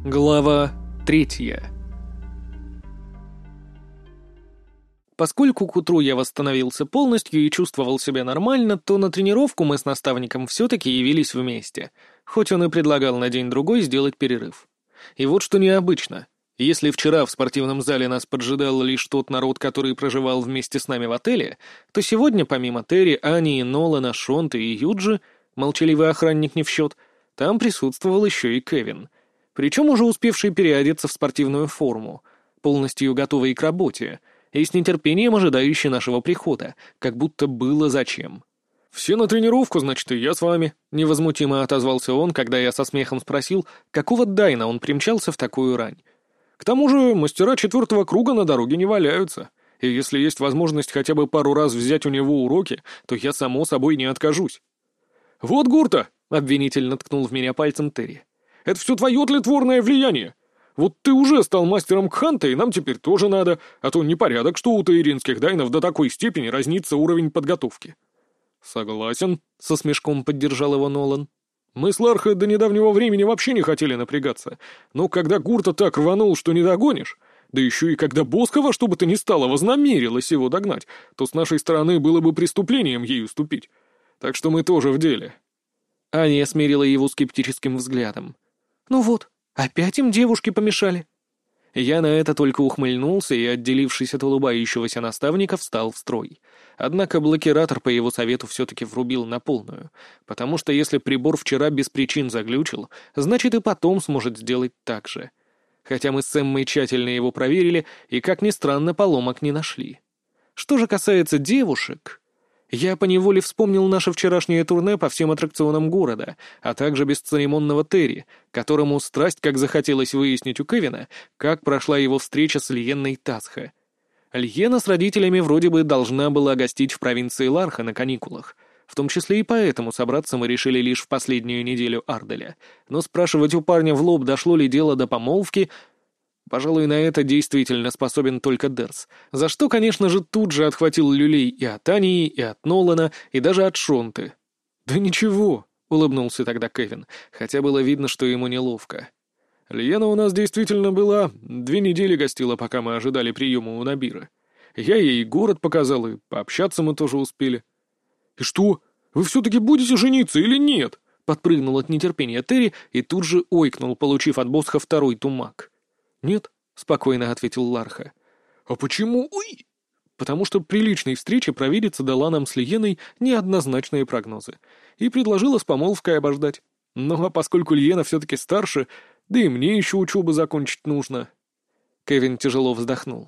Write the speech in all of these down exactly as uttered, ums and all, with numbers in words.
Глава третья. Поскольку к утру я восстановился полностью и чувствовал себя нормально, то на тренировку мы с наставником все-таки явились вместе, хоть он и предлагал на день-другой сделать перерыв. И вот что необычно. Если вчера в спортивном зале нас поджидал лишь тот народ, который проживал вместе с нами в отеле, то сегодня помимо Терри, Ани, Нолана, Шонты и Юджи, молчаливый охранник не в счет, там присутствовал еще и Кевин. Причем уже успевший переодеться в спортивную форму, полностью готовый к работе, и с нетерпением ожидающий нашего прихода, как будто было зачем. «Все на тренировку, значит, и я с вами», — невозмутимо отозвался он, когда я со смехом спросил, какого дайна он примчался в такую рань. «К тому же мастера четвертого круга на дороге не валяются, и если есть возможность хотя бы пару раз взять у него уроки, то я, само собой, не откажусь». «Вот Гурта!» — обвинительно ткнул в меня пальцем Терри. «Это все твое тлетворное влияние. Вот ты уже стал мастером Кханта, и нам теперь тоже надо, а то непорядок, что у таиринских дайнов до такой степени разнится уровень подготовки». «Согласен», — со смешком поддержал его Нолан. «Мы с Лархой до недавнего времени вообще не хотели напрягаться, но когда Гурта так рванул, что не догонишь, да еще и когда Боскова, что бы то ни стало, вознамерилась его догнать, то с нашей стороны было бы преступлением ей уступить. Так что мы тоже в деле». Аня смирила его скептическим взглядом. «Ну вот, опять им девушки помешали». Я на это только ухмыльнулся и, отделившись от улыбающегося наставника, встал в строй. Однако блокиратор по его совету все-таки врубил на полную, потому что если прибор вчера без причин заглючил, значит и потом сможет сделать так же. Хотя мы с Эммой тщательно его проверили и, как ни странно, поломок не нашли. Что же касается девушек... Я поневоле вспомнил наше вчерашнее турне по всем аттракционам города, а также бесцеремонного Терри, которому страсть как захотелось выяснить у Кевина, как прошла его встреча с Льенной Тасха. Льена с родителями вроде бы должна была гостить в провинции Ларха на каникулах, в том числе и поэтому собраться мы решили лишь в последнюю неделю Арделя, но спрашивать у парня в лоб, дошло ли дело до помолвки... Пожалуй, на это действительно способен только Дерс, за что, конечно же, тут же отхватил люлей и от Ании, и от Нолана, и даже от Шонты. «Да ничего», — улыбнулся тогда Кевин, хотя было видно, что ему неловко. «Лиена у нас действительно была, две недели гостила, пока мы ожидали приема у Набира. Я ей город показал, и пообщаться мы тоже успели». «И что, вы все-таки будете жениться или нет?» — подпрыгнул от нетерпения Терри и тут же ойкнул, получив от Босха второй тумак. «Нет», — спокойно ответил Ларха. «А почему? Ой!» «Потому что при личной встрече провидица дала нам с Лиеной неоднозначные прогнозы и предложила с помолвкой обождать. Ну а поскольку Лиена все-таки старше, да и мне еще учебу закончить нужно». Кевин тяжело вздохнул.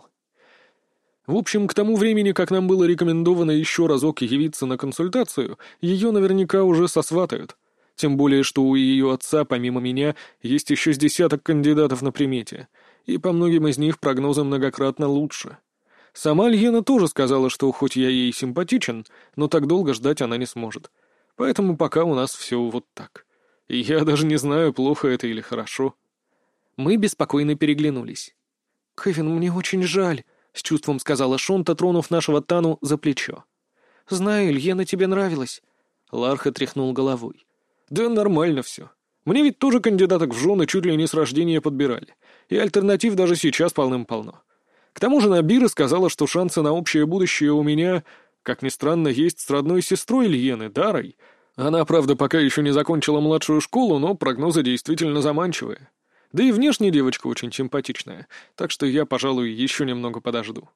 «В общем, к тому времени, как нам было рекомендовано еще разок явиться на консультацию, ее наверняка уже сосватают. Тем более, что у ее отца, помимо меня, есть еще с десяток кандидатов на примете, и по многим из них прогнозы многократно лучше. Сама Льена тоже сказала, что хоть я ей симпатичен, но так долго ждать она не сможет. Поэтому пока у нас все вот так. И я даже не знаю, плохо это или хорошо». Мы беспокойно переглянулись. «Кевин, мне очень жаль», — с чувством сказала Шонта, тронув нашего Тану за плечо. «Знаю, Льена тебе нравилась». Ларха тряхнул головой. «Да нормально все. Мне ведь тоже кандидаток в жены чуть ли не с рождения подбирали. И альтернатив даже сейчас полным-полно. К тому же Набира сказала, что шансы на общее будущее у меня, как ни странно, есть с родной сестрой Льены, Дарой. Она, правда, пока еще не закончила младшую школу, но прогнозы действительно заманчивые. Да и внешне девочка очень симпатичная, так что я, пожалуй, еще немного подожду».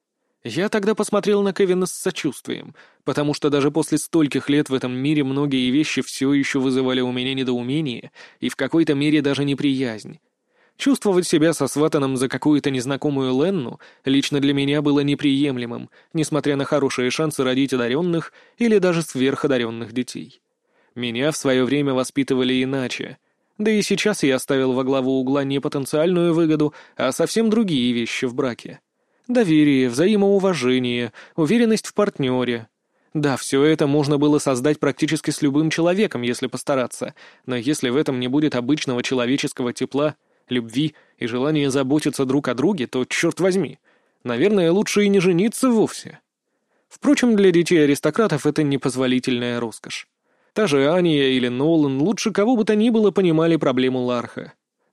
Я тогда посмотрел на Кевина с сочувствием, потому что даже после стольких лет в этом мире многие вещи все еще вызывали у меня недоумение и в какой-то мере даже неприязнь. Чувствовать себя сосватанным за какую-то незнакомую Ленну лично для меня было неприемлемым, несмотря на хорошие шансы родить одаренных или даже сверходаренных детей. Меня в свое время воспитывали иначе. Да и сейчас я ставил во главу угла не потенциальную выгоду, а совсем другие вещи в браке. Доверие, взаимоуважение, уверенность в партнере. Да, все это можно было создать практически с любым человеком, если постараться, но если в этом не будет обычного человеческого тепла, любви и желания заботиться друг о друге, то, черт возьми, наверное, лучше и не жениться вовсе. Впрочем, для детей аристократов это непозволительная роскошь. Та же Ания или Нолан лучше кого бы то ни было понимали проблему Ларха.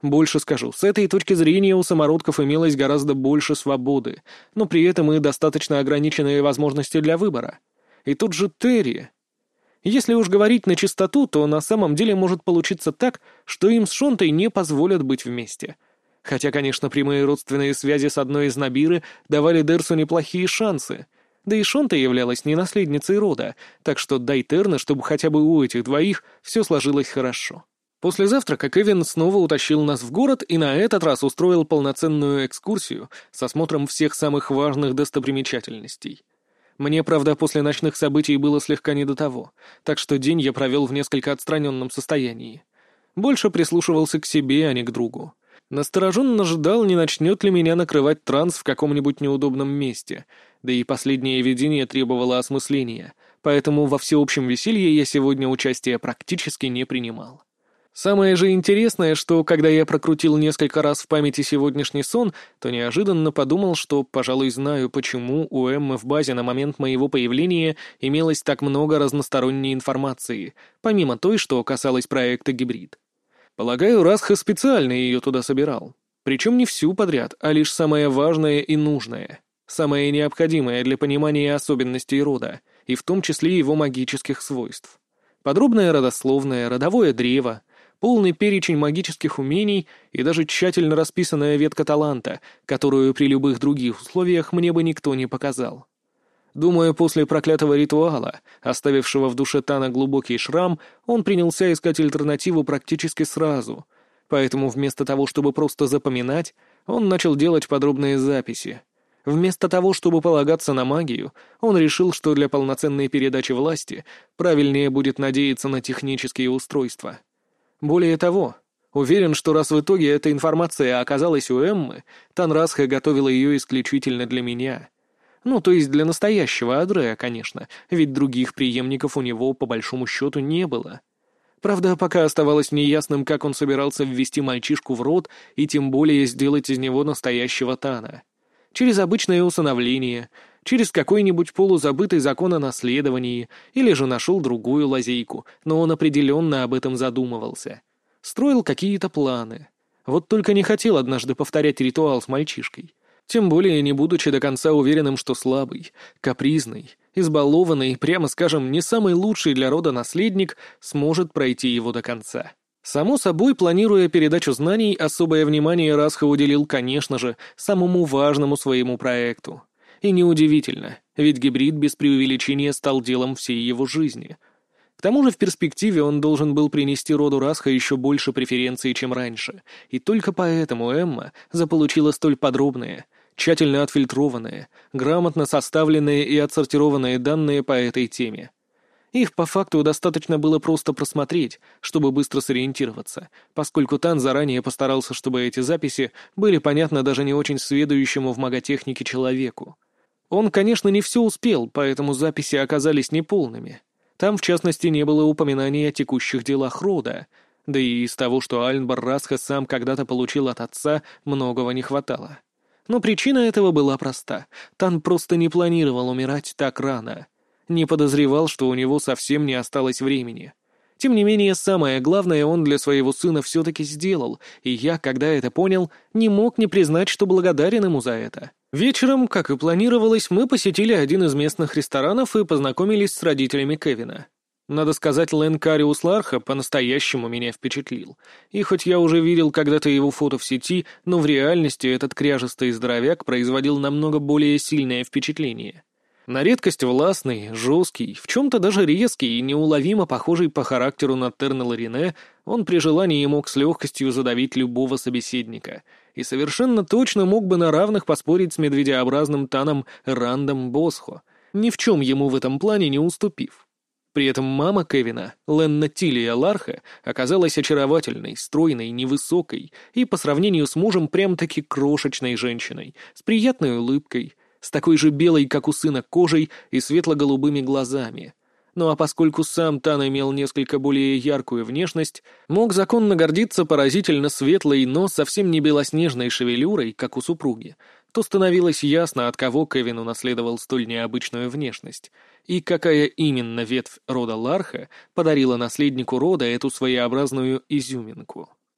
Больше скажу, с этой точки зрения у самородков имелось гораздо больше свободы, но при этом и достаточно ограниченные возможности для выбора. И тут же Терри. Если уж говорить на чистоту, то на самом деле может получиться так, что им с Шонтой не позволят быть вместе. Хотя, конечно, прямые родственные связи с одной из Набиры давали Дерсу неплохие шансы. Да и Шонта являлась не наследницей рода, так что дай Терна, чтобы хотя бы у этих двоих все сложилось хорошо. После завтрака Кевин снова утащил нас в город и на этот раз устроил полноценную экскурсию с осмотром всех самых важных достопримечательностей. Мне, правда, после ночных событий было слегка не до того, так что день я провел в несколько отстраненном состоянии. Больше прислушивался к себе, а не к другу. Настороженно ждал, не начнет ли меня накрывать транс в каком-нибудь неудобном месте, да и последнее видение требовало осмысления, поэтому во всеобщем веселье я сегодня участия практически не принимал. Самое же интересное, что когда я прокрутил несколько раз в памяти сегодняшний сон, то неожиданно подумал, что, пожалуй, знаю, почему у Эммы в базе на момент моего появления имелось так много разносторонней информации, помимо той, что касалось проекта «Гибрид». Полагаю, Расха специально ее туда собирал. Причем не всю подряд, а лишь самое важное и нужное. Самое необходимое для понимания особенностей рода, и в том числе его магических свойств. Подробное родословное, родовое древо, полный перечень магических умений и даже тщательно расписанная ветка таланта, которую при любых других условиях мне бы никто не показал. Думаю, после проклятого ритуала, оставившего в душе Тана глубокий шрам, он принялся искать альтернативу практически сразу, поэтому вместо того, чтобы просто запоминать, он начал делать подробные записи. Вместо того, чтобы полагаться на магию, он решил, что для полноценной передачи власти правильнее будет надеяться на технические устройства. Более того, уверен, что раз в итоге эта информация оказалась у Эммы, Тан Расха готовила ее исключительно для меня. Ну, то есть для настоящего Адрея, конечно, ведь других преемников у него, по большому счету, не было. Правда, пока оставалось неясным, как он собирался ввести мальчишку в род и тем более сделать из него настоящего Тана. Через обычное усыновление, через какой-нибудь полузабытый закон о наследовании, или же нашел другую лазейку, но он определенно об этом задумывался. Строил какие-то планы. Вот только не хотел однажды повторять ритуал с мальчишкой. Тем более не будучи до конца уверенным, что слабый, капризный, избалованный, прямо скажем, не самый лучший для рода наследник сможет пройти его до конца. Само собой, планируя передачу знаний, особое внимание Расха уделил, конечно же, самому важному своему проекту. И неудивительно, ведь гибрид без преувеличения стал делом всей его жизни. К тому же в перспективе он должен был принести роду Расха еще больше преференций, чем раньше, и только поэтому Эмма заполучила столь подробные, тщательно отфильтрованные, грамотно составленные и отсортированные данные по этой теме. Их по факту достаточно было просто просмотреть, чтобы быстро сориентироваться, поскольку Тан заранее постарался, чтобы эти записи были понятны даже не очень сведущему в маготехнике человеку. Он, конечно, не все успел, поэтому записи оказались неполными. Там, в частности, не было упоминаний о текущих делах рода, да и из того, что Альнбар Расха сам когда-то получил от отца, многого не хватало. Но причина этого была проста. Тан просто не планировал умирать так рано. Не подозревал, что у него совсем не осталось времени. Тем не менее, самое главное он для своего сына все-таки сделал, и я, когда это понял, не мог не признать, что благодарен ему за это. Вечером, как и планировалось, мы посетили один из местных ресторанов и познакомились с родителями Кевина. Надо сказать, Лэн Кариус Ларха по-настоящему меня впечатлил. И хоть я уже видел когда-то его фото в сети, но в реальности этот кряжестый здоровяк производил намного более сильное впечатление. На редкость властный, жесткий, в чем-то даже резкий и неуловимо похожий по характеру на Тернелла Рене, он при желании мог с легкостью задавить любого собеседника. И совершенно точно мог бы на равных поспорить с медведеобразным Таном Рандом Босхо, ни в чем ему в этом плане не уступив. При этом мама Кевина, Ленна Тилия Ларха, оказалась очаровательной, стройной, невысокой и, по сравнению с мужем, прям-таки крошечной женщиной, с приятной улыбкой, с такой же белой, как у сына, кожей и светло-голубыми глазами. Ну а поскольку сам Тан имел несколько более яркую внешность, мог законно гордиться поразительно светлой, но совсем не белоснежной шевелюрой, как у супруги, то становилось ясно, от кого Кевин унаследовал столь необычную внешность, и какая именно ветвь рода Ларха подарила наследнику рода эту своеобразную изюминку.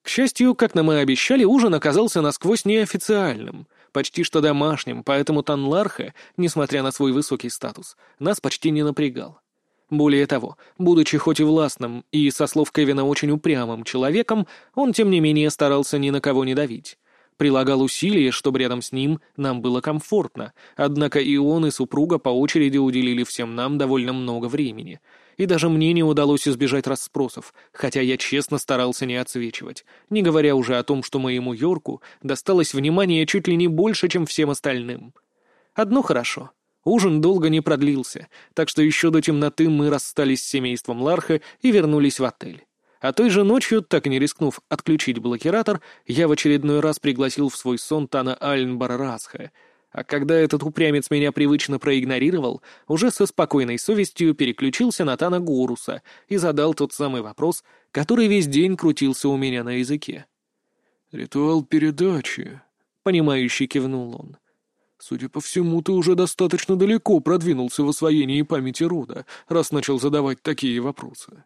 К счастью, как нам и обещали, ужин оказался насквозь неофициальным, почти что домашним, поэтому Танларха, несмотря на свой высокий статус, нас почти не напрягал. Более того, будучи хоть и властным и, со слов Кевина, очень упрямым человеком, он, тем не менее, старался ни на кого не давить. Прилагал усилия, чтобы рядом с ним нам было комфортно, однако и он, и супруга по очереди уделили всем нам довольно много времени. И даже мне не удалось избежать расспросов, хотя я честно старался не отсвечивать, не говоря уже о том, что моему Йорку досталось внимание чуть ли не больше, чем всем остальным. Одно хорошо. Ужин долго не продлился, так что еще до темноты мы расстались с семейством Ларха и вернулись в отель. А той же ночью, так и не рискнув отключить блокиратор, я в очередной раз пригласил в свой сон Тана Альнбар-Расха, а когда этот упрямец меня привычно проигнорировал, уже со спокойной совестью переключился на Тана Горуса и задал тот самый вопрос, который весь день крутился у меня на языке. «Ритуал передачи», — понимающе кивнул он. «Судя по всему, ты уже достаточно далеко продвинулся в освоении памяти рода, раз начал задавать такие вопросы».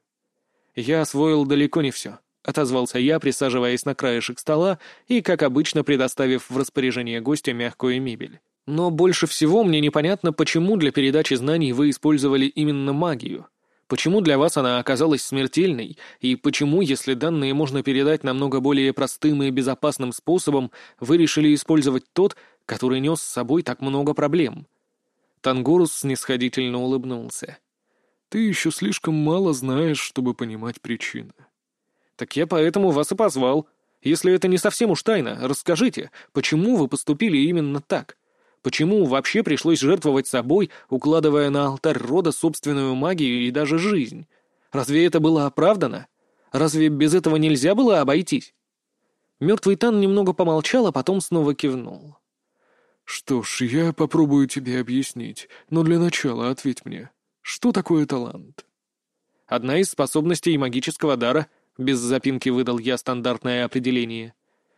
«Я освоил далеко не все», — отозвался я, присаживаясь на краешек стола и, как обычно, предоставив в распоряжение гостя мягкую мебель. «Но больше всего мне непонятно, почему для передачи знаний вы использовали именно магию. Почему для вас она оказалась смертельной, и почему, если данные можно передать намного более простым и безопасным способом, вы решили использовать тот, который нес с собой так много проблем?» Тангорус снисходительно улыбнулся. «Ты еще слишком мало знаешь, чтобы понимать причины». «Так я поэтому вас и позвал. Если это не совсем уж тайна, расскажите, почему вы поступили именно так? Почему вообще пришлось жертвовать собой, укладывая на алтарь рода собственную магию и даже жизнь? Разве это было оправдано? Разве без этого нельзя было обойтись?» Мертвый Тан немного помолчал, а потом снова кивнул. «Что ж, я попробую тебе объяснить, но для начала ответь мне. Что такое талант?» «Одна из способностей магического дара», — без запинки выдал я стандартное определение.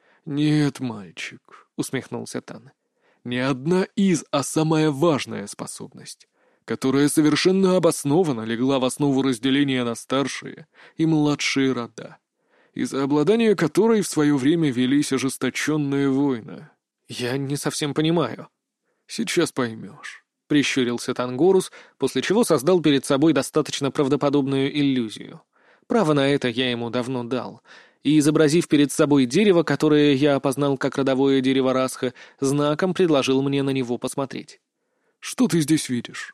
«Нет, мальчик», — усмехнулся Тан. «Не одна из, а самая важная способность, которая совершенно обоснованно легла в основу разделения на старшие и младшие рода, из-за обладания которой в свое время велись ожесточенные войны». «Я не совсем понимаю». «Сейчас поймешь». — прищурился Тангорус, после чего создал перед собой достаточно правдоподобную иллюзию. Право на это я ему давно дал, и, изобразив перед собой дерево, которое я опознал как родовое дерево Расха, знаком предложил мне на него посмотреть. «Что ты здесь видишь?»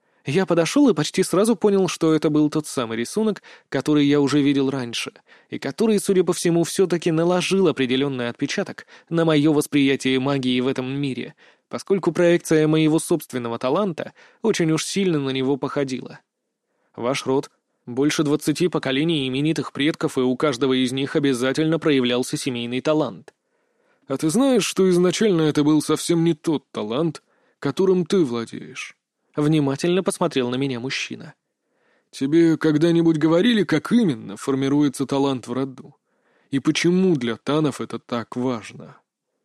Я подошел и почти сразу понял, что это был тот самый рисунок, который я уже видел раньше, и который, судя по всему, все-таки наложил определенный отпечаток на мое восприятие магии в этом мире, поскольку проекция моего собственного таланта очень уж сильно на него походила. Ваш род — больше двадцати поколений именитых предков, и у каждого из них обязательно проявлялся семейный талант. А ты знаешь, что изначально это был совсем не тот талант, которым ты владеешь? Внимательно посмотрел на меня мужчина. Тебе когда-нибудь говорили, как именно формируется талант в роду? И почему для танов это так важно?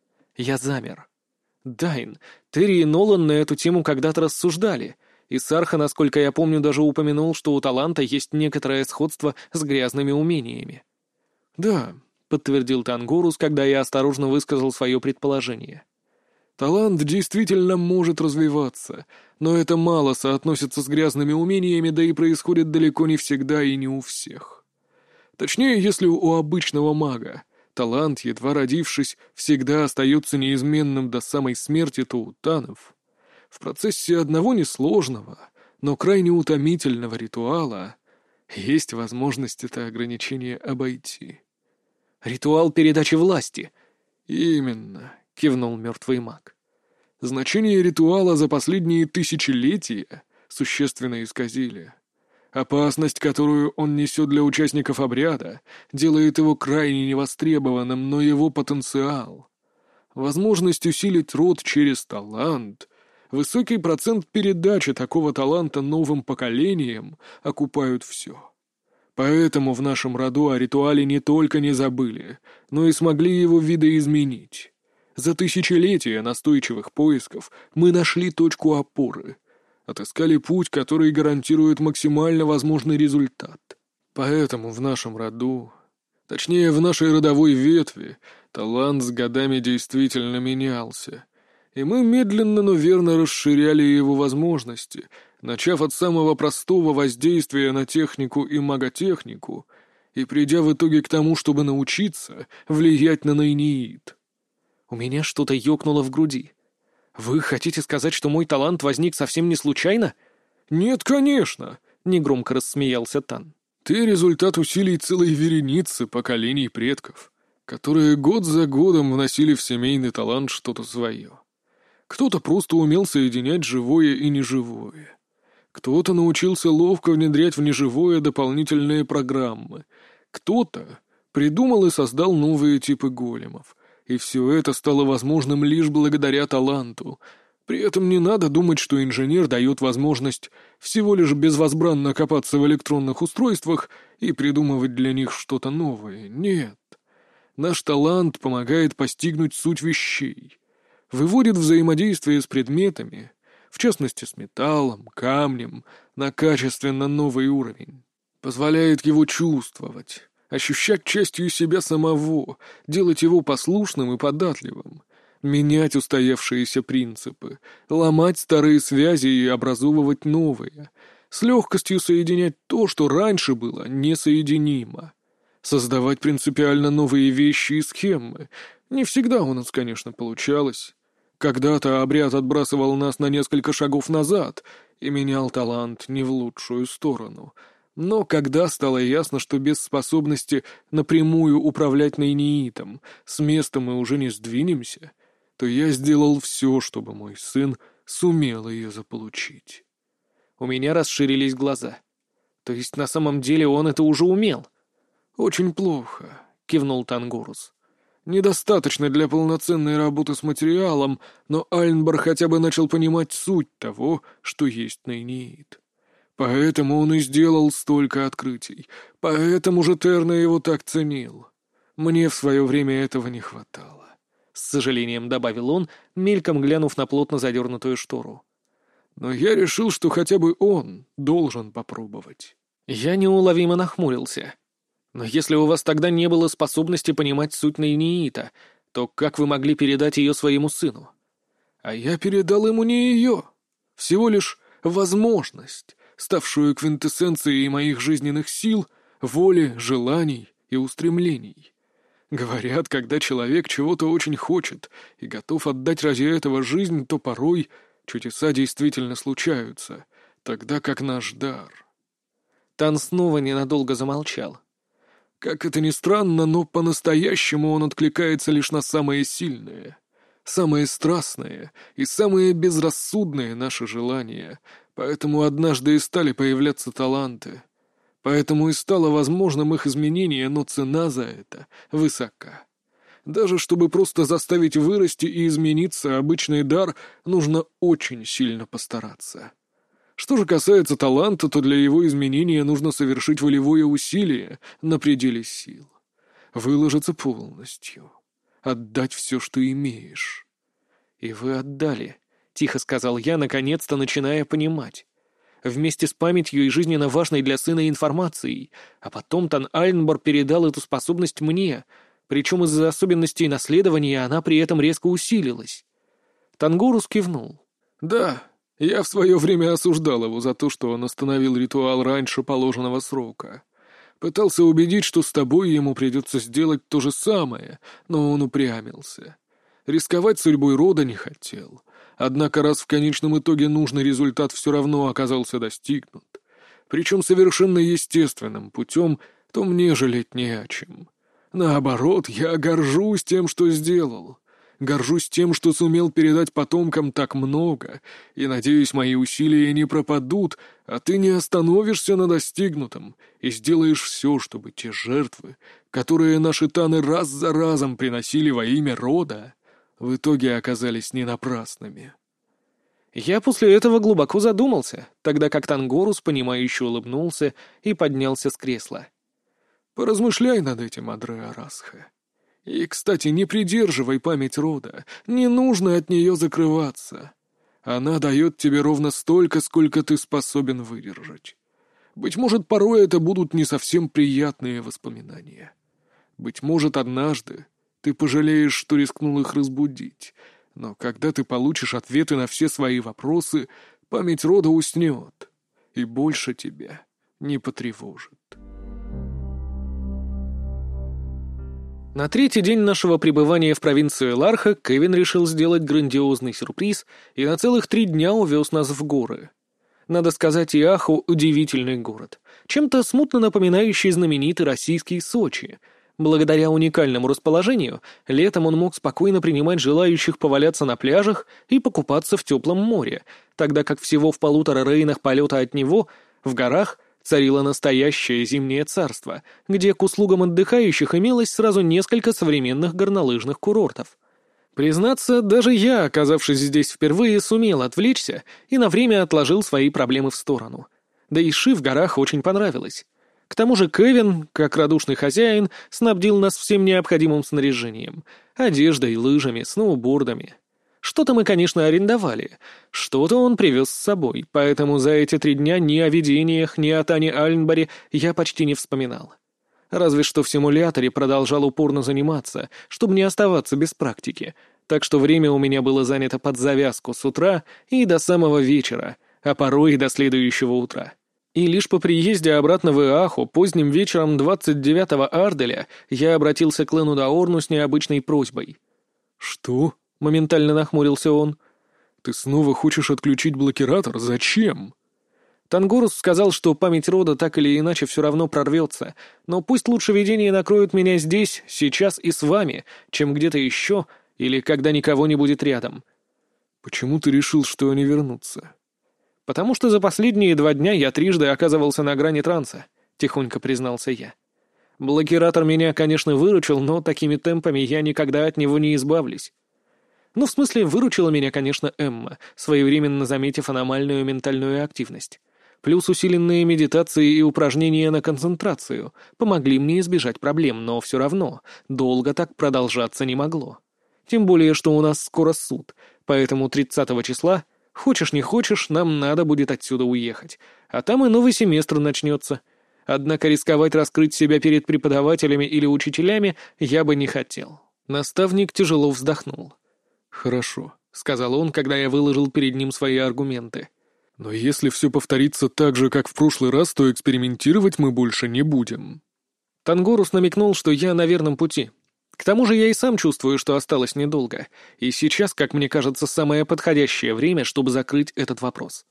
Я замер. Дайн, Терри и Нолан на эту тему когда-то рассуждали, и Сарха, насколько я помню, даже упомянул, что у таланта есть некоторое сходство с грязными умениями. «Да», — подтвердил Тангорус, когда я осторожно высказал свое предположение. «Талант действительно может развиваться, но это мало соотносится с грязными умениями, да и происходит далеко не всегда и не у всех. Точнее, если у обычного мага талант, едва родившись, всегда остается неизменным до самой смерти, то у танов в процессе одного несложного, но крайне утомительного ритуала есть возможность это ограничение обойти». «Ритуал передачи власти». «Именно», — кивнул мертвый маг. «Значение ритуала за последние тысячелетия существенно исказили. Опасность, которую он несет для участников обряда, делает его крайне невостребованным, но его потенциал, возможность усилить род через талант, высокий процент передачи такого таланта новым поколениям окупают все. Поэтому в нашем роду о ритуале не только не забыли, но и смогли его видоизменить. За тысячелетия настойчивых поисков мы нашли точку опоры, отыскали путь, который гарантирует максимально возможный результат. Поэтому в нашем роду Точнее, в нашей родовой ветви талант с годами действительно менялся. И мы медленно, но верно расширяли его возможности, начав от самого простого воздействия на технику и маготехнику, и придя в итоге к тому, чтобы научиться влиять на Найниит. У меня что-то ёкнуло в груди. Вы хотите сказать, что мой талант возник совсем не случайно? Нет, конечно, негромко рассмеялся Тан. Ты результат усилий целой вереницы поколений предков, которые год за годом вносили в семейный талант что-то свое. Кто-то просто умел соединять живое и неживое. Кто-то научился ловко внедрять в неживое дополнительные программы. Кто-то придумал и создал новые типы големов. И все это стало возможным лишь благодаря таланту. При этом не надо думать, что инженер дает возможность всего лишь безвозбранно копаться в электронных устройствах и придумывать для них что-то новое. Нет. Наш талант помогает постигнуть суть вещей. Выводит взаимодействие с предметами, в частности с металлом, камнем, на качественно новый уровень. Позволяет его чувствовать, ощущать частью себя самого, делать его послушным и податливым, менять устоявшиеся принципы, ломать старые связи и образовывать новые, с легкостью соединять то, что раньше было несоединимо, создавать принципиально новые вещи и схемы. Не всегда у нас, конечно, получалось. Когда-то обряд отбрасывал нас на несколько шагов назад и менял талант не в лучшую сторону. Но когда стало ясно, что без способности напрямую управлять Найниитом с места мы уже не сдвинемся, то я сделал все, чтобы мой сын сумел ее заполучить. У меня расширились глаза. То есть на самом деле он это уже умел? «Очень плохо», — кивнул Тангорус. «Недостаточно для полноценной работы с материалом, но Альнбар хотя бы начал понимать суть того, что есть Найниит. Поэтому он и сделал столько открытий, поэтому же Терна его так ценил. Мне в свое время этого не хватало». С сожалением добавил он, мельком глянув на плотно задернутую штору. «Но я решил, что хотя бы он должен попробовать». Я неуловимо нахмурился. «Но если у вас тогда не было способности понимать суть Найниита, то как вы могли передать ее своему сыну?» «А я передал ему не ее. Всего лишь возможность, ставшую квинтэссенцией моих жизненных сил, воли, желаний и устремлений. Говорят, когда человек чего-то очень хочет и готов отдать ради этого жизнь, то порой чудеса действительно случаются, тогда как наш дар». Тан снова ненадолго замолчал. Как это ни странно, но по-настоящему он откликается лишь на самые сильные, самые страстные и самые безрассудные наши желания, поэтому однажды и стали появляться таланты. Поэтому и стало возможным их изменение, но цена за это высока. Даже чтобы просто заставить вырасти и измениться обычный дар, нужно очень сильно постараться. Что же касается таланта, то для его изменения нужно совершить волевое усилие на пределе сил. Выложиться полностью. Отдать все, что имеешь. «И вы отдали», — тихо сказал я, наконец-то начиная понимать. Вместе с памятью и жизненно важной для сына информацией, а потом Тан Альнбар передал эту способность мне, причем из-за особенностей наследования она при этом резко усилилась. Тангорус кивнул. «Да, я в свое время осуждал его за то, что он остановил ритуал раньше положенного срока. Пытался убедить, что с тобой ему придется сделать то же самое, но он упрямился. Рисковать судьбой рода не хотел. Однако раз в конечном итоге нужный результат все равно оказался достигнут, причем совершенно естественным путем, то мне жалеть не о чем. Наоборот, я горжусь тем, что сделал. Горжусь тем, что сумел передать потомкам так много, и, надеюсь, мои усилия не пропадут, а ты не остановишься на достигнутом и сделаешь все, чтобы те жертвы, которые наши таны раз за разом приносили во имя рода, в итоге оказались не напрасными». Я после этого глубоко задумался, тогда как Тангорус, понимающе улыбнулся и поднялся с кресла. «Поразмышляй над этим, Адреа Расха. И, кстати, не придерживай память рода, не нужно от нее закрываться. Она дает тебе ровно столько, сколько ты способен выдержать. Быть может, порой это будут не совсем приятные воспоминания. Быть может, однажды ты пожалеешь, что рискнул их разбудить, но когда ты получишь ответы на все свои вопросы, память рода уснет и больше тебя не потревожит. На третий день нашего пребывания в провинции Ларха Кевин решил сделать грандиозный сюрприз и на целых три дня увез нас в горы. Надо сказать, Иаху — удивительный город, чем-то смутно напоминающий знаменитый российский Сочи. Благодаря уникальному расположению, летом он мог спокойно принимать желающих поваляться на пляжах и покупаться в теплом море, тогда как всего в полутора рейнах полета от него, в горах, царило настоящее зимнее царство, где к услугам отдыхающих имелось сразу несколько современных горнолыжных курортов. Признаться, даже я, оказавшись здесь впервые, сумел отвлечься и на время отложил свои проблемы в сторону. Да и Ши в горах очень понравилось. К тому же Кевин, как радушный хозяин, снабдил нас всем необходимым снаряжением — одеждой, лыжами, сноубордами. Что-то мы, конечно, арендовали, что-то он привез с собой, поэтому за эти три дня ни о видениях, ни о Тане Альнбаре я почти не вспоминал. Разве что в симуляторе продолжал упорно заниматься, чтобы не оставаться без практики, так что время у меня было занято под завязку с утра и до самого вечера, а порой и до следующего утра. И лишь по приезде обратно в Иаху поздним вечером двадцать девятого Арделя я обратился к Лену Даорну с необычной просьбой. «Что?» — моментально нахмурился он. «Ты снова хочешь отключить блокиратор? Зачем?» Тангорус сказал, что память рода так или иначе все равно прорвется, но пусть лучше видения накроют меня здесь, сейчас и с вами, чем где-то еще или когда никого не будет рядом. «Почему ты решил, что они вернутся?» «Потому что за последние два дня я трижды оказывался на грани транса», — тихонько признался я. «Блокиратор меня, конечно, выручил, но такими темпами я никогда от него не избавлюсь». Ну, в смысле, выручила меня, конечно, Эмма, своевременно заметив аномальную ментальную активность. Плюс усиленные медитации и упражнения на концентрацию помогли мне избежать проблем, но все равно долго так продолжаться не могло. Тем более, что у нас скоро суд, поэтому тридцатого числа, хочешь не хочешь, нам надо будет отсюда уехать, а там и новый семестр начнется. Однако рисковать раскрыть себя перед преподавателями или учителями я бы не хотел. Наставник тяжело вздохнул. «Хорошо», — сказал он, когда я выложил перед ним свои аргументы. «Но если все повторится так же, как в прошлый раз, то экспериментировать мы больше не будем». Тангорус намекнул, что я на верном пути. К тому же я и сам чувствую, что осталось недолго, и сейчас, как мне кажется, самое подходящее время, чтобы закрыть этот вопрос.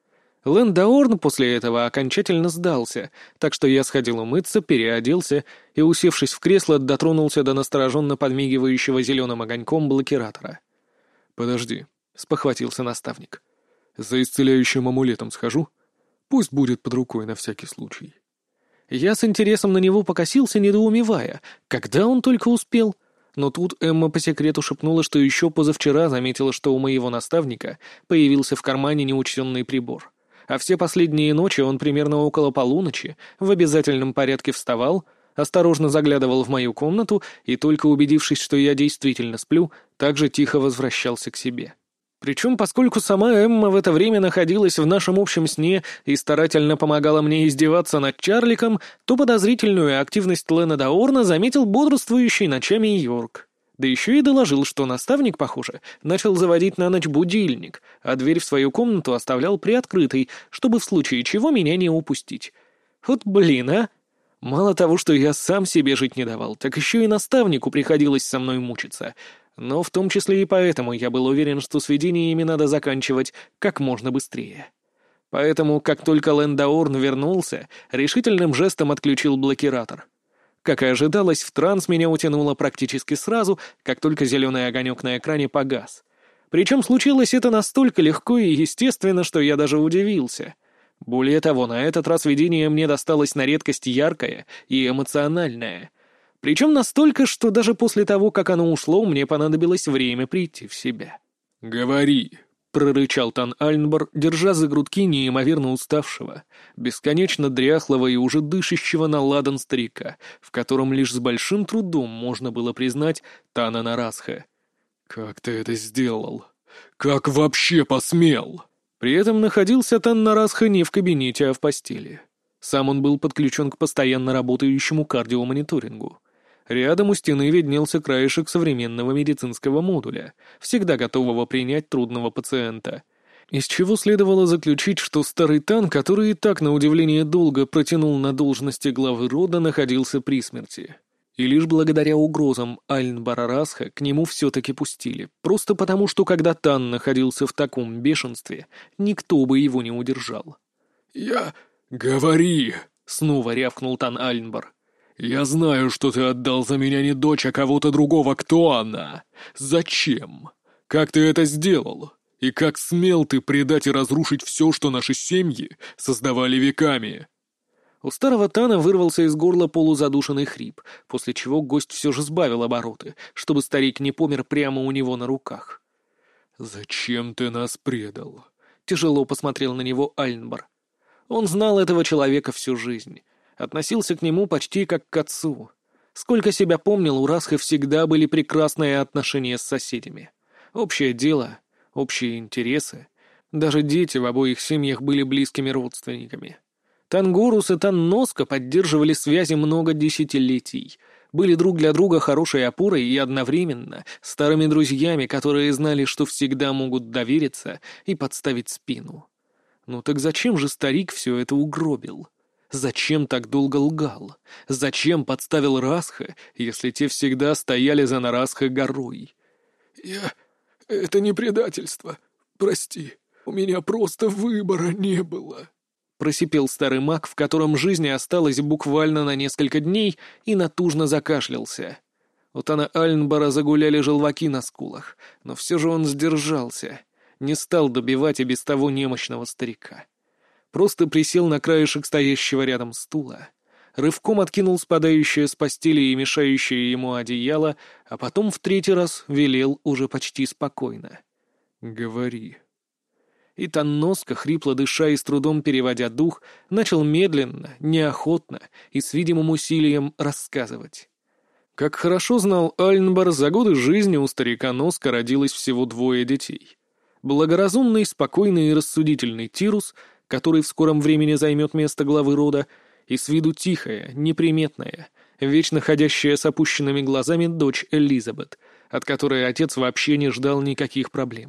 Лэн Даорн после этого окончательно сдался, так что я сходил умыться, переоделся и, усевшись в кресло, дотронулся до настороженно подмигивающего зеленым огоньком блокиратора. «Подожди», — спохватился наставник. «За исцеляющим амулетом схожу? Пусть будет под рукой на всякий случай». Я с интересом на него покосился, недоумевая, когда он только успел. Но тут Эмма по секрету шепнула, что еще позавчера заметила, что у моего наставника появился в кармане неучтенный прибор. А все последние ночи он примерно около полуночи в обязательном порядке вставал, осторожно заглядывал в мою комнату и, только убедившись, что я действительно сплю, также тихо возвращался к себе. Причем, поскольку сама Эмма в это время находилась в нашем общем сне и старательно помогала мне издеваться над Чарликом, то подозрительную активность Лена Даорна заметил бодрствующий ночами Йорк. Да еще и доложил, что наставник, похоже, начал заводить на ночь будильник, а дверь в свою комнату оставлял приоткрытой, чтобы в случае чего меня не упустить. Вот блин, а! Мало того, что я сам себе жить не давал, так еще и наставнику приходилось со мной мучиться. Но в том числе и поэтому я был уверен, что с видениями надо заканчивать как можно быстрее. Поэтому, как только Лэн Даорн вернулся, решительным жестом отключил блокиратор. Как и ожидалось, в транс меня утянуло практически сразу, как только зеленый огонек на экране погас. Причем случилось это настолько легко и естественно, что я даже удивился. Более того, на этот раз видение мне досталось на редкость яркое и эмоциональное. Причем настолько, что даже после того, как оно ушло, мне понадобилось время прийти в себя. «Говори», — прорычал Тан Альнбар, держа за грудки неимоверно уставшего, бесконечно дряхлого и уже дышащего на ладан старика, в котором лишь с большим трудом можно было признать Тана Нарасха. «Как ты это сделал? Как вообще посмел?» При этом находился Тан Нарасха не в кабинете, а в постели. Сам он был подключен к постоянно работающему кардиомониторингу. Рядом у стены виднелся краешек современного медицинского модуля, всегда готового принять трудного пациента. Из чего следовало заключить, что старый Тан, который и так, на удивление, долго протянул на должности главы рода, находился при смерти. И лишь благодаря угрозам Альнбара Расха к нему все-таки пустили, просто потому, что когда Тан находился в таком бешенстве, никто бы его не удержал. «Я... говори!» — снова рявкнул Тан Альнбар. «Я знаю, что ты отдал за меня не дочь, а кого-то другого. Кто она? Зачем? Как ты это сделал? И как смел ты предать и разрушить все, что наши семьи создавали веками?» У старого Тана вырвался из горла полузадушенный хрип, после чего гость все же сбавил обороты, чтобы старик не помер прямо у него на руках. «Зачем ты нас предал?» — тяжело посмотрел на него Альнбар. Он знал этого человека всю жизнь, относился к нему почти как к отцу. Сколько себя помнил, у Расха всегда были прекрасные отношения с соседями. Общее дело, общие интересы. Даже дети в обоих семьях были близкими родственниками. Тангорус и Танноска поддерживали связи много десятилетий, были друг для друга хорошей опорой и одновременно старыми друзьями, которые знали, что всегда могут довериться и подставить спину. Ну так зачем же старик все это угробил? Зачем так долго лгал? Зачем подставил Расха, если те всегда стояли за Нарасха горой? «Я... это не предательство. Прости, у меня просто выбора не было». Просипел старый маг, в котором жизни осталось буквально на несколько дней, и натужно закашлялся. У Тана Альнбара загуляли желваки на скулах, но все же он сдержался, не стал добивать и без того немощного старика. Просто присел на краешек стоящего рядом стула, рывком откинул спадающее с постели и мешающее ему одеяло, а потом в третий раз велел уже почти спокойно. «Говори». И Танноска, хрипло дыша и с трудом переводя дух, начал медленно, неохотно и с видимым усилием рассказывать. Как хорошо знал Альнбар, за годы жизни у старика Носка родилось всего двое детей. Благоразумный, спокойный и рассудительный Тирус, который в скором времени займет место главы рода, и с виду тихая, неприметная, вечно ходящая с опущенными глазами дочь Элизабет, от которой отец вообще не ждал никаких проблем.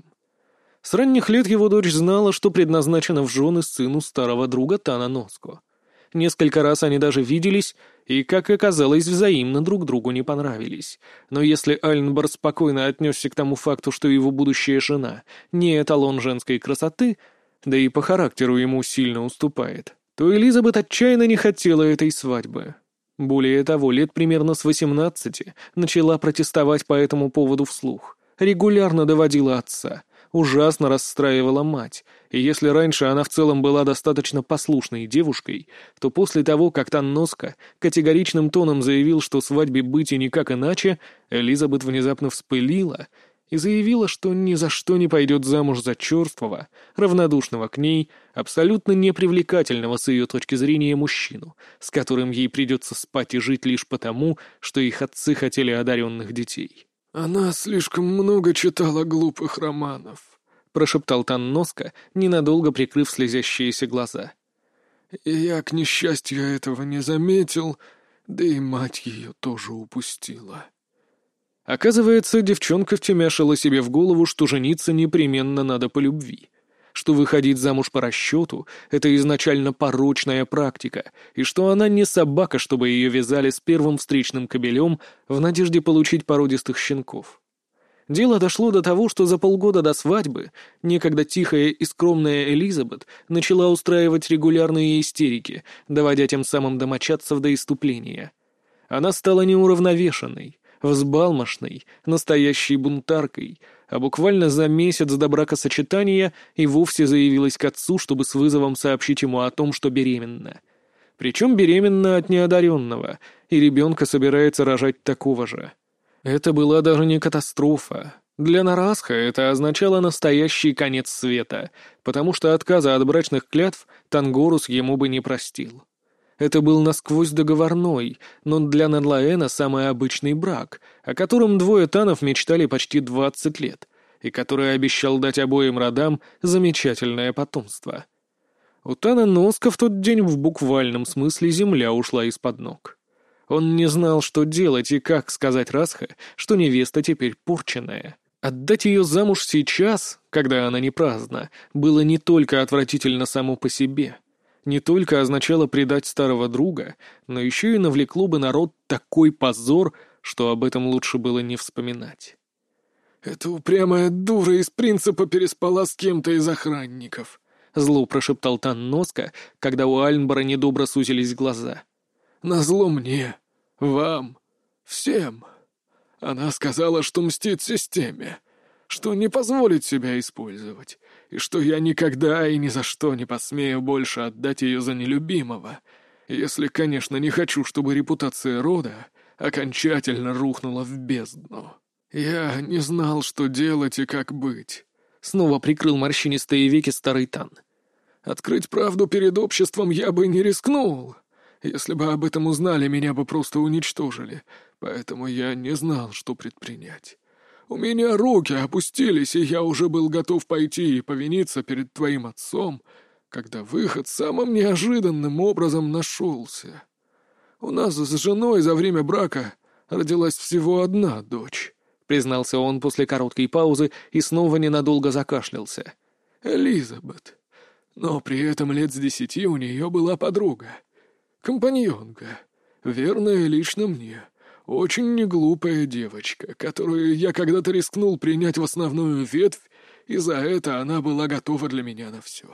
С ранних лет его дочь знала, что предназначена в жены сыну старого друга Тана Носко. Несколько раз они даже виделись и, как оказалось, взаимно друг другу не понравились. Но если Альнбар спокойно отнесся к тому факту, что его будущая жена не эталон женской красоты, да и по характеру ему сильно уступает, то Элизабет отчаянно не хотела этой свадьбы. Более того, лет примерно с восемнадцати начала протестовать по этому поводу вслух, регулярно доводила отца, ужасно расстраивала мать, и если раньше она в целом была достаточно послушной девушкой, то после того, как Танноска категоричным тоном заявил, что свадьбе быть и никак иначе, Элизабет внезапно вспылила и заявила, что ни за что не пойдет замуж за черствого, равнодушного к ней, абсолютно непривлекательного с ее точки зрения мужчину, с которым ей придется спать и жить лишь потому, что их отцы хотели одаренных детей. «Она слишком много читала глупых романов», — прошептал Танноска, ненадолго прикрыв слезящиеся глаза. «И я, к несчастью, этого не заметил, да и мать ее тоже упустила». Оказывается, девчонка втемяшила себе в голову, что жениться непременно надо по любви, что выходить замуж по расчету — это изначально порочная практика, и что она не собака, чтобы ее вязали с первым встречным кобелем в надежде получить породистых щенков. Дело дошло до того, что за полгода до свадьбы некогда тихая и скромная Элизабет начала устраивать регулярные истерики, доводя тем самым домочадцев до исступления. Она стала неуравновешенной, взбалмошной, настоящей бунтаркой, а буквально за месяц до бракосочетания и вовсе заявилась к отцу, чтобы с вызовом сообщить ему о том, что беременна. Причем беременна от неодаренного, и ребенка собирается рожать такого же. Это была даже не катастрофа. Для Нарасха это означало настоящий конец света, потому что отказа от брачных клятв Тангорус ему бы не простил. Это был насквозь договорной, но для Надлаэна самый обычный брак, о котором двое танов мечтали почти двадцать лет, и который обещал дать обоим родам замечательное потомство. У Тана Носка в тот день в буквальном смысле земля ушла из-под ног. Он не знал, что делать и как сказать Расхе, что невеста теперь порченная. Отдать ее замуж сейчас, когда она не праздна, было не только отвратительно само по себе, не только означало предать старого друга, но еще и навлекло бы народ такой позор, что об этом лучше было не вспоминать. «Эта упрямая дура из принципа переспала с кем-то из охранников», — зло прошептал Танноска, когда у Альнбора недобро сузились глаза. «Назло мне, вам, всем. Она сказала, что мстит системе, что не позволит себя использовать, и что я никогда и ни за что не посмею больше отдать ее за нелюбимого, если, конечно, не хочу, чтобы репутация рода окончательно рухнула в бездну. Я не знал, что делать и как быть». Снова прикрыл морщинистые веки старый Тан. «Открыть правду перед обществом я бы не рискнул. Если бы об этом узнали, меня бы просто уничтожили, поэтому я не знал, что предпринять. У меня руки опустились, и я уже был готов пойти и повиниться перед твоим отцом, когда выход самым неожиданным образом нашелся. У нас с женой за время брака родилась всего одна дочь», — признался он после короткой паузы и снова ненадолго закашлялся. «Элизабет. Но при этом лет с десяти у нее была подруга. Компаньонка, верная лично мне, очень неглупая девочка, которую я когда-то рискнул принять в основную ветвь, и за это она была готова для меня на все.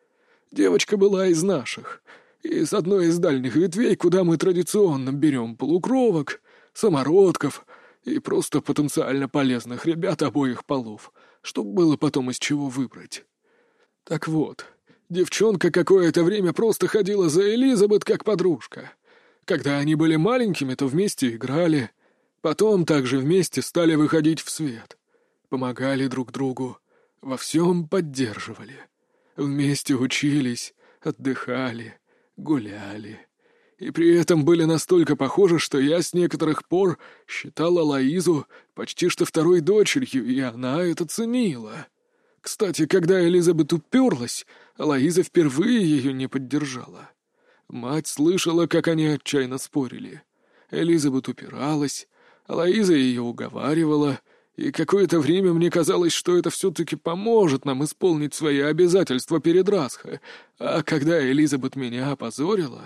Девочка была из наших, из одной из дальних ветвей, куда мы традиционно берем полукровок, самородков и просто потенциально полезных ребят обоих полов, чтобы было потом из чего выбрать. Так вот, девчонка какое-то время просто ходила за Элизабет как подружка. Когда они были маленькими, то вместе играли. Потом также вместе стали выходить в свет. Помогали друг другу, во всем поддерживали. Вместе учились, отдыхали, гуляли. И при этом были настолько похожи, что я с некоторых пор считала Лоизу почти что второй дочерью, и она это ценила. Кстати, когда Элизабет уперлась, Лоиза впервые ее не поддержала. Мать слышала, как они отчаянно спорили. Элизабет упиралась, а Лоиза ее уговаривала, и какое-то время мне казалось, что это все-таки поможет нам исполнить свои обязательства перед Расхе, а когда Элизабет меня опозорила...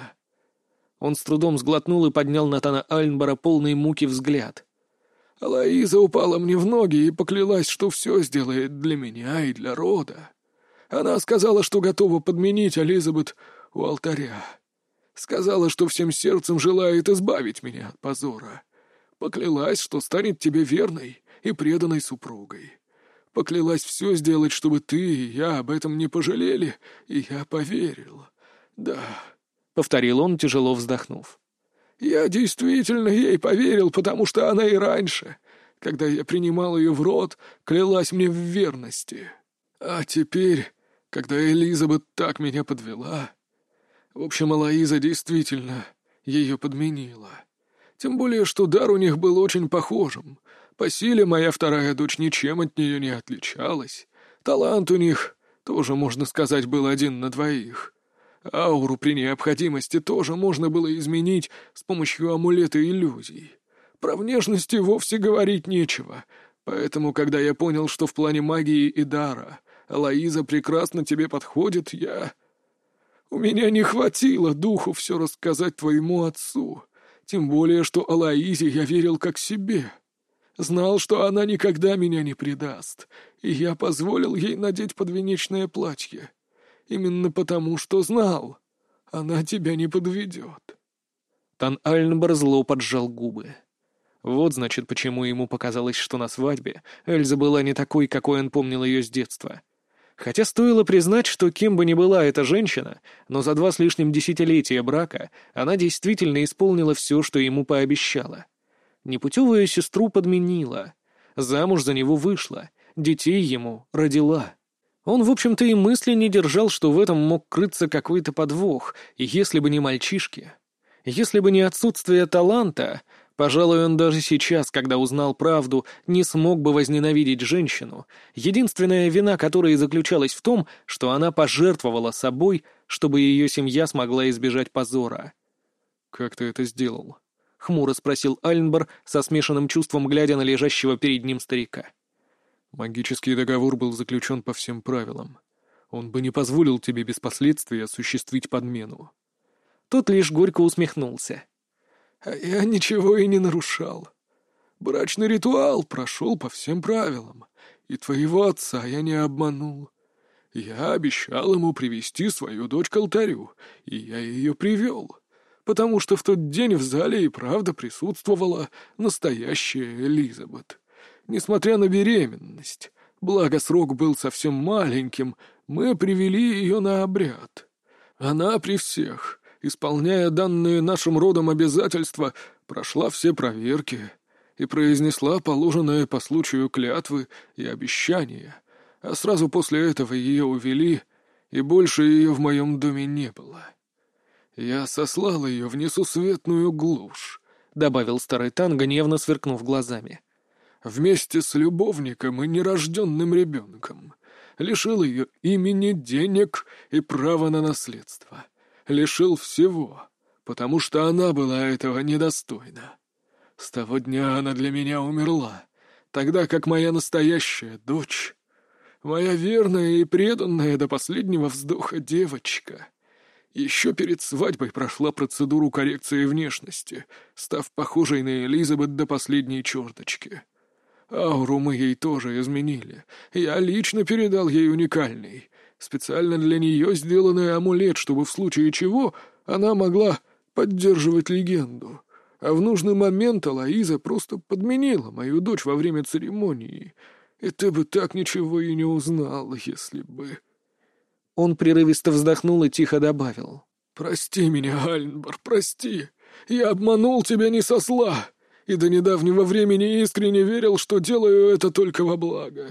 Он с трудом сглотнул и поднял на Тана Альнбора полный муки взгляд. Лоиза упала мне в ноги и поклялась, что все сделает для меня и для рода. Она сказала, что готова подменить Элизабет у алтаря. Сказала, что всем сердцем желает избавить меня от позора. Поклялась, что станет тебе верной и преданной супругой. Поклялась все сделать, чтобы ты и я об этом не пожалели, и я поверил. Да, — повторил он, тяжело вздохнув. Я действительно ей поверил, потому что она и раньше, когда я принимал ее в рот, клялась мне в верности. А теперь, когда Элизабет так меня подвела... В общем, Лоиза действительно ее подменила. Тем более, что дар у них был очень похожим. По силе моя вторая дочь ничем от нее не отличалась. Талант у них тоже, можно сказать, был один на двоих. Ауру при необходимости тоже можно было изменить с помощью амулета иллюзий. Про внешности вовсе говорить нечего. Поэтому, когда я понял, что в плане магии и дара Лоиза прекрасно тебе подходит, я... У меня не хватило духу все рассказать твоему отцу. Тем более, что Алоизе я верил как себе. Знал, что она никогда меня не предаст, и я позволил ей надеть подвенечное платье. Именно потому, что знал, она тебя не подведет. Тан Альнбор зло поджал губы. Вот, значит, почему ему показалось, что на свадьбе Эльза была не такой, какой он помнил ее с детства. Хотя стоило признать, что кем бы ни была эта женщина, но за два с лишним десятилетия брака она действительно исполнила все, что ему пообещала. Непутевую сестру подменила, замуж за него вышла, детей ему родила. Он, в общем-то, и мысли не держал, что в этом мог крыться какой-то подвох, и если бы не мальчишки, если бы не отсутствие таланта, пожалуй, он даже сейчас, когда узнал правду, не смог бы возненавидеть женщину, единственная вина которой заключалась в том, что она пожертвовала собой, чтобы ее семья смогла избежать позора. «Как ты это сделал?» — хмуро спросил Альнбар со смешанным чувством, глядя на лежащего перед ним старика. «Магический договор был заключен по всем правилам. Он бы не позволил тебе без последствий осуществить подмену». Тот лишь горько усмехнулся. «А я ничего и не нарушал. Брачный ритуал прошел по всем правилам, и твоего отца я не обманул. Я обещал ему привести свою дочь к алтарю, и я ее привел, потому что в тот день в зале и правда присутствовала настоящая Элизабет. Несмотря на беременность, благо срок был совсем маленьким, мы привели ее на обряд. Она при всех, исполняя данные нашим родом обязательства, прошла все проверки и произнесла положенное по случаю клятвы и обещания, а сразу после этого ее увели, и больше ее в моем доме не было. Я сослал ее в несусветную глушь», — добавил старый Тан, гневно сверкнув глазами. «Вместе с любовником и нерожденным ребенком. Лишил ее имени, денег и права на наследство. Лишил всего, потому что она была этого недостойна. С того дня она для меня умерла, тогда как моя настоящая дочь, моя верная и преданная до последнего вздоха девочка, еще перед свадьбой прошла процедуру коррекции внешности, став похожей на Элизабет до последней черточки. Ауру мы ей тоже изменили. Я лично передал ей уникальный, специально для нее сделанный амулет, чтобы в случае чего она могла поддерживать легенду. А в нужный момент Алоиза просто подменила мою дочь во время церемонии, и ты бы так ничего и не узнал, если бы...» Он прерывисто вздохнул и тихо добавил. «Прости меня, Альнбар, прости. Я обманул тебя не со зла, и до недавнего времени искренне верил, что делаю это только во благо.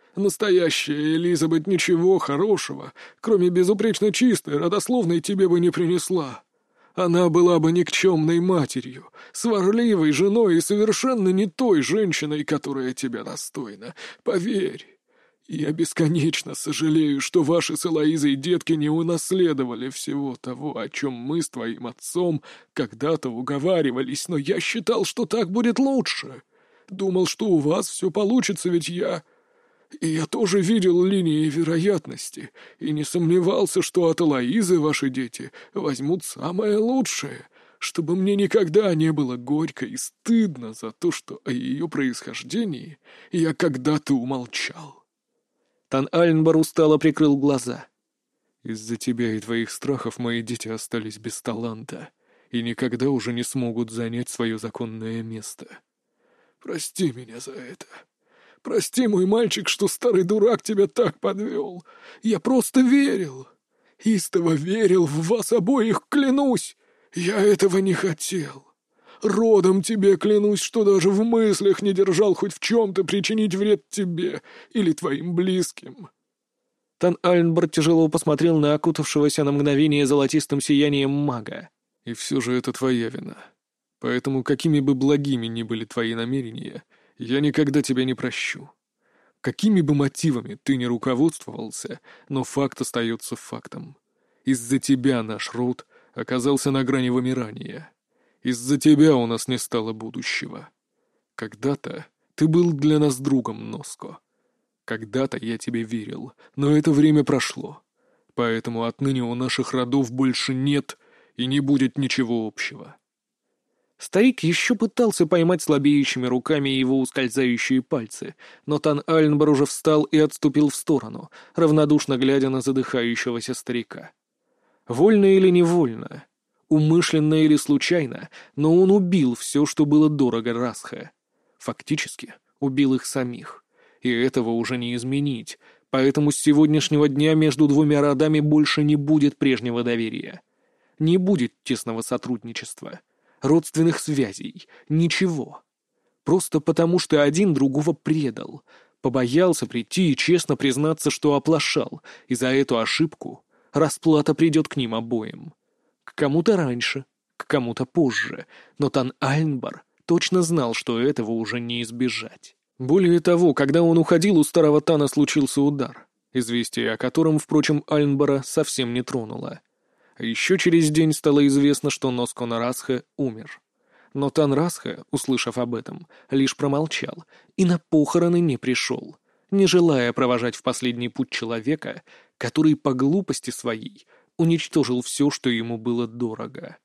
Настоящая Элизабет ничего хорошего, кроме безупречно чистой, родословной, тебе бы не принесла. Она была бы никчемной матерью, сварливой женой и совершенно не той женщиной, которая тебя достойна. Поверь. Я бесконечно сожалею, что ваши с Элоизой детки не унаследовали всего того, о чем мы с твоим отцом когда-то уговаривались, но я считал, что так будет лучше. Думал, что у вас все получится, ведь я... И я тоже видел линии вероятности, и не сомневался, что от Элоизы ваши дети возьмут самое лучшее, чтобы мне никогда не было горько и стыдно за то, что о ее происхождении я когда-то умолчал». Тан Альнбар устало прикрыл глаза. «Из-за тебя и твоих страхов мои дети остались без таланта и никогда уже не смогут занять свое законное место. Прости меня за это. Прости, мой мальчик, что старый дурак тебя так подвел. Я просто верил. Истово верил в вас обоих, клянусь. Я этого не хотел. Родом тебе клянусь, что даже в мыслях не держал хоть в чем-то причинить вред тебе или твоим близким». Тан Альнбар тяжело посмотрел на окутавшегося на мгновение золотистым сиянием мага. «И все же это твоя вина. Поэтому, какими бы благими ни были твои намерения, я никогда тебя не прощу. Какими бы мотивами ты ни руководствовался, но факт остается фактом. Из-за тебя наш род оказался на грани вымирания. Из-за тебя у нас не стало будущего. Когда-то ты был для нас другом, Носко. Когда-то я тебе верил, но это время прошло. Поэтому отныне у наших родов больше нет и не будет ничего общего». Старик еще пытался поймать слабеющими руками его ускользающие пальцы, но Тан Альнбар уже встал и отступил в сторону, равнодушно глядя на задыхающегося старика. Вольно или невольно, умышленно или случайно, но он убил все, что было дорого Расхе. Фактически убил их самих, и этого уже не изменить, поэтому с сегодняшнего дня между двумя родами больше не будет прежнего доверия. Не будет тесного сотрудничества. Родственных связей, ничего. Просто потому, что один другого предал, побоялся прийти и честно признаться, что оплошал, и за эту ошибку расплата придет к ним обоим. К кому-то раньше, к кому-то позже, но Тан Альнбар точно знал, что этого уже не избежать. Более того, когда он уходил, у старого Тана случился удар, известие о котором, впрочем, Альнбара совсем не тронуло. А еще через день стало известно, что Носкон Расхе умер. Но Танрасха, услышав об этом, лишь промолчал и на похороны не пришел, не желая провожать в последний путь человека, который по глупости своей уничтожил все, что ему было дорого.